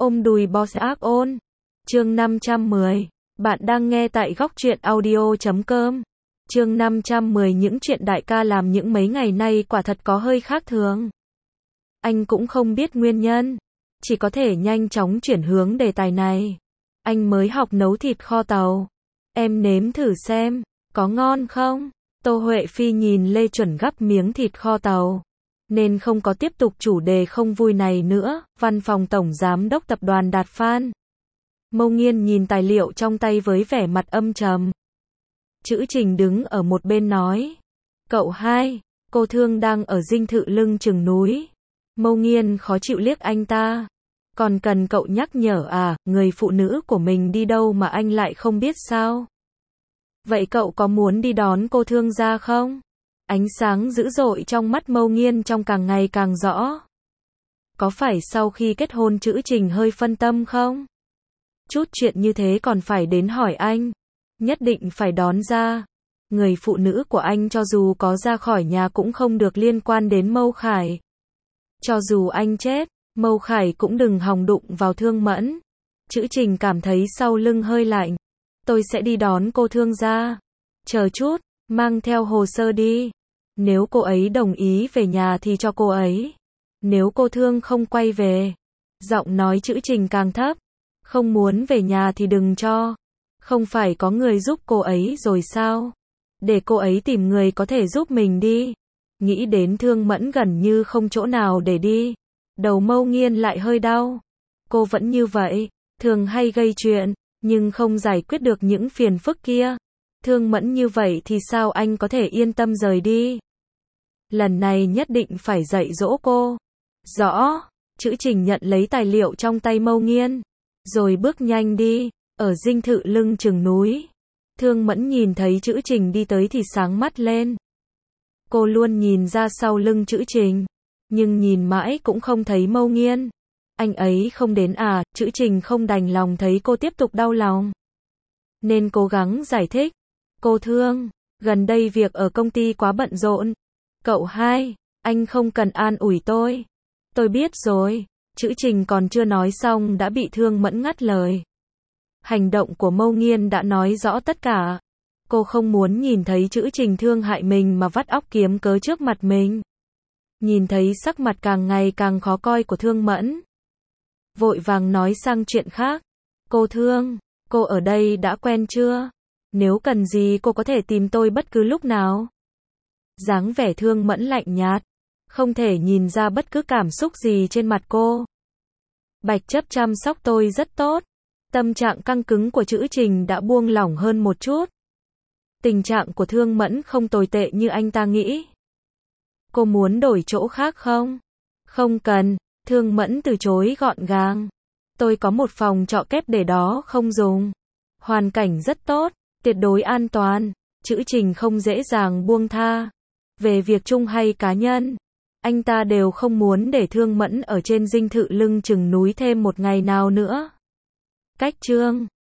Ôm đùi boss ác ôn. Chương 510. Bạn đang nghe tại góc truyện audio.com. Chương 510. Những chuyện đại ca làm những mấy ngày nay quả thật có hơi khác thường. Anh cũng không biết nguyên nhân, chỉ có thể nhanh chóng chuyển hướng đề tài này. Anh mới học nấu thịt kho tàu. Em nếm thử xem, có ngon không? Tô Huệ Phi nhìn Lê Chuẩn gắp miếng thịt kho tàu, nên không có tiếp tục chủ đề không vui này nữa. Văn phòng Tổng Giám đốc Tập đoàn Đạt Phan. Mâu Nghiên nhìn tài liệu trong tay với vẻ mặt âm trầm. Chữ Trình đứng ở một bên nói. Cậu hai, cô Thương đang ở dinh thự lưng chừng núi. Mâu Nghiên khó chịu liếc anh ta. Còn cần cậu nhắc nhở à, người phụ nữ của mình đi đâu mà anh lại không biết sao? Vậy cậu có muốn đi đón cô Thương ra không? Ánh sáng dữ dội trong mắt Mâu Nghiên trong càng ngày càng rõ. Có phải sau khi kết hôn Chữ Trình hơi phân tâm không? Chút chuyện như thế còn phải đến hỏi anh. Nhất định phải đón ra. Người phụ nữ của anh cho dù có ra khỏi nhà cũng không được liên quan đến Mâu Khải. Cho dù anh chết, Mâu Khải cũng đừng hòng đụng vào Thương Mẫn. Chữ Trình cảm thấy sau lưng hơi lạnh. Tôi sẽ đi đón cô Thương ra. Chờ chút, mang theo hồ sơ đi. Nếu cô ấy đồng ý về nhà thì cho cô ấy. Nếu cô Thương không quay về. Giọng nói Chữ Trình càng thấp. Không muốn về nhà thì đừng cho. Không phải có người giúp cô ấy rồi sao? Để cô ấy tìm người có thể giúp mình đi. Nghĩ đến Thương Mẫn gần như không chỗ nào để đi. Đầu Mâu Nghiên lại hơi đau. Cô vẫn như vậy, thường hay gây chuyện, nhưng không giải quyết được những phiền phức kia. Thương Mẫn như vậy thì sao anh có thể yên tâm rời đi? Lần này nhất định phải dạy dỗ cô. Rõ. Chữ Trình nhận lấy tài liệu trong tay Mâu Nghiên, rồi bước nhanh đi. Ở dinh thự lưng chừng núi, Thương Mẫn nhìn thấy Chữ Trình đi tới thì sáng mắt lên. Cô luôn nhìn ra sau lưng Chữ Trình, nhưng nhìn mãi cũng không thấy Mâu Nghiên. Anh ấy không đến à? Chữ Trình không đành lòng thấy cô tiếp tục đau lòng, nên cố gắng giải thích. Cô Thương, gần đây việc ở công ty quá bận rộn. Cậu hai, anh không cần an ủi tôi. Tôi biết rồi. Chữ Trình còn chưa nói xong đã bị Thương Mẫn ngắt lời. Hành động của Mâu Nghiên đã nói rõ tất cả. Cô không muốn nhìn thấy Chữ Trình thương hại mình mà vắt óc kiếm cớ trước mặt mình. Nhìn thấy sắc mặt càng ngày càng khó coi của Thương Mẫn, vội vàng nói sang chuyện khác. Cô Thương, cô ở đây đã quen chưa? Nếu cần gì cô có thể tìm tôi bất cứ lúc nào. Dáng vẻ Thương Mẫn lạnh nhạt, không thể nhìn ra bất cứ cảm xúc gì trên mặt cô. Bạch Chấp chăm sóc tôi rất tốt. Tâm trạng căng cứng của Chữ Trình đã buông lỏng hơn một chút. Tình trạng của Thương Mẫn không tồi tệ như anh ta nghĩ. Cô muốn đổi chỗ khác không? Không cần. Thương Mẫn từ chối gọn gàng. Tôi có một phòng trọ kép để đó không dùng. Hoàn cảnh rất tốt, tuyệt đối an toàn. Chữ Trình không dễ dàng buông tha. Về việc chung hay cá nhân, anh ta đều không muốn để Thương Mẫn ở trên dinh thự lưng chừng núi thêm một ngày nào nữa. Cách chương